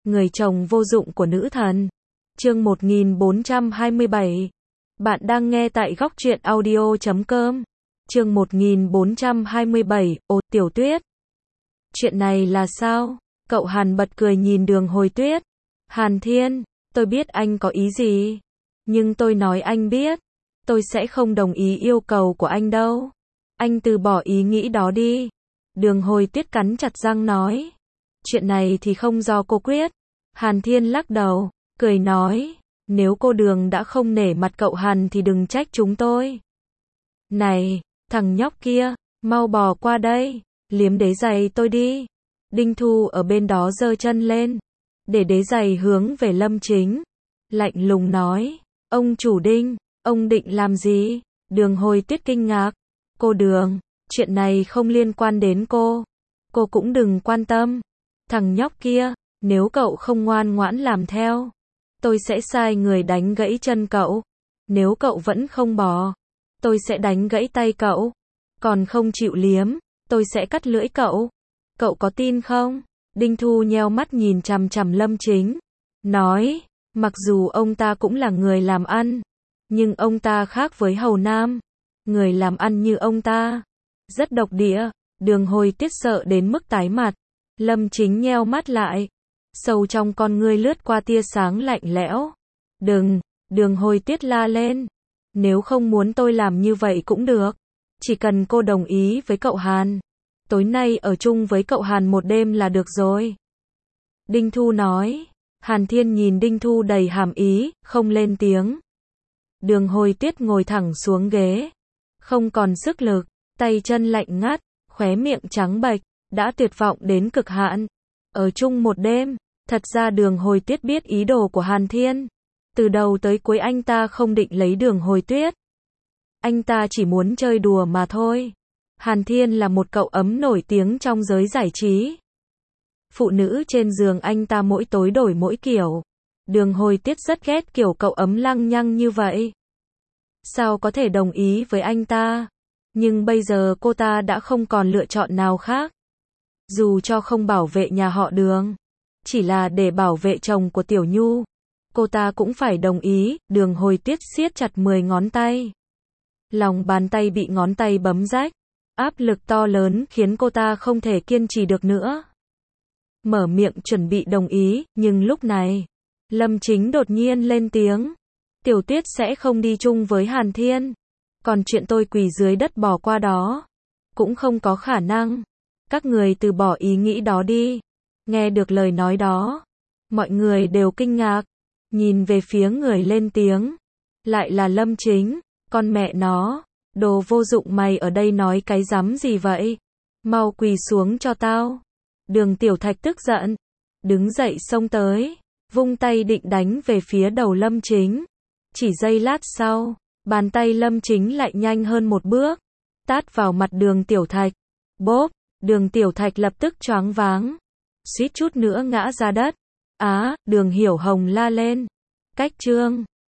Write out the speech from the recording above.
người chồng vô dụng của nữ thần. Chương 1427. Bạn đang nghe tại góc truyện audio.com. Chương 1427, Ồ Tiểu Tuyết. Chuyện này là sao? Cậu Hàn bật cười nhìn Đường Hồi Tuyết. Hàn Thiên, tôi biết anh có ý gì. Nhưng tôi nói anh biết. Tôi sẽ không đồng ý yêu cầu của anh đâu. Anh từ bỏ ý nghĩ đó đi. Đường Hồi Tuyết cắn chặt răng nói. Chuyện này thì không do cô quyết. Hàn Thiên lắc đầu, cười nói. Nếu cô Đường đã không nể mặt cậu Hàn thì đừng trách chúng tôi. Này, thằng nhóc kia, mau bò qua đây, liếm đế giày tôi đi. Đinh Thu ở bên đó giơ chân lên, để đế giày hướng về Lâm Chính. Lạnh lùng nói, ông chủ Đinh, ông định làm gì? Đường Hồi Tuyết kinh ngạc. Cô Đường, chuyện này không liên quan đến cô. Cô cũng đừng quan tâm. Thằng nhóc kia, nếu cậu không ngoan ngoãn làm theo, tôi sẽ sai người đánh gãy chân cậu. Nếu cậu vẫn không bò, tôi sẽ đánh gãy tay cậu. Còn không chịu liếm, tôi sẽ cắt lưỡi cậu. Cậu có tin không? Đinh Thu nheo mắt nhìn chằm chằm Lâm Chính. Nói, mặc dù ông ta cũng là người làm ăn, nhưng ông ta khác với Hầu Nam. Người làm ăn như ông ta, rất độc địa. Đường Hồi Tuyết sợ đến mức tái mặt. Lâm Chính nheo mắt lại. Sâu trong con ngươi lướt qua tia sáng lạnh lẽo. Đừng, Đường Hồi Tuyết la lên. Nếu không muốn tôi làm như vậy cũng được. Chỉ cần cô đồng ý với cậu Hàn. Tối nay ở chung với cậu Hàn một đêm là được rồi. Đinh Thu nói. Hàn Thiên nhìn Đinh Thu đầy hàm ý, không lên tiếng. Đường Hồi Tuyết ngồi thẳng xuống ghế. Không còn sức lực, tay chân lạnh ngắt, khóe miệng trắng bệch, đã tuyệt vọng đến cực hạn. Ở chung một đêm, thật ra Đường Hồi Tuyết biết ý đồ của Hàn Thiên. Từ đầu tới cuối anh ta không định lấy Đường Hồi Tuyết. Anh ta chỉ muốn chơi đùa mà thôi. Hàn Thiên là một cậu ấm nổi tiếng trong giới giải trí. Phụ nữ trên giường anh ta mỗi tối đổi mỗi kiểu. Đường Hồi Tuyết rất ghét kiểu cậu ấm lăng nhăng như vậy. Sao có thể đồng ý với anh ta? Nhưng bây giờ cô ta đã không còn lựa chọn nào khác. Dù cho không bảo vệ nhà họ Đường, chỉ là để bảo vệ chồng của Tiểu Nhu, cô ta cũng phải đồng ý. Đường Hồi Tuyết siết chặt 10 ngón tay. Lòng bàn tay bị ngón tay bấm rách. Áp lực to lớn khiến cô ta không thể kiên trì được nữa. Mở miệng chuẩn bị đồng ý, nhưng lúc này, Lâm Chính đột nhiên lên tiếng. Tiểu Tuyết sẽ không đi chung với Hàn Thiên. Còn chuyện tôi quỳ dưới đất bỏ qua đó, cũng không có khả năng. Các người từ bỏ ý nghĩ đó đi. Nghe được lời nói đó, mọi người đều kinh ngạc. Nhìn về phía người lên tiếng. Lại là Lâm Chính. Con mẹ nó, đồ vô dụng, mày ở đây nói cái rắm gì vậy? Mau quỳ xuống cho tao. Đường Tiểu Thạch tức giận, đứng dậy xông tới, vung tay định đánh về phía đầu Lâm Chính. Chỉ giây lát sau, bàn tay Lâm Chính lại nhanh hơn một bước, tát vào mặt Đường Tiểu Thạch. Bốp, Đường Tiểu Thạch lập tức choáng váng, suýt chút nữa ngã ra đất. Á, Đường Hiểu Hồng la lên. Cách chương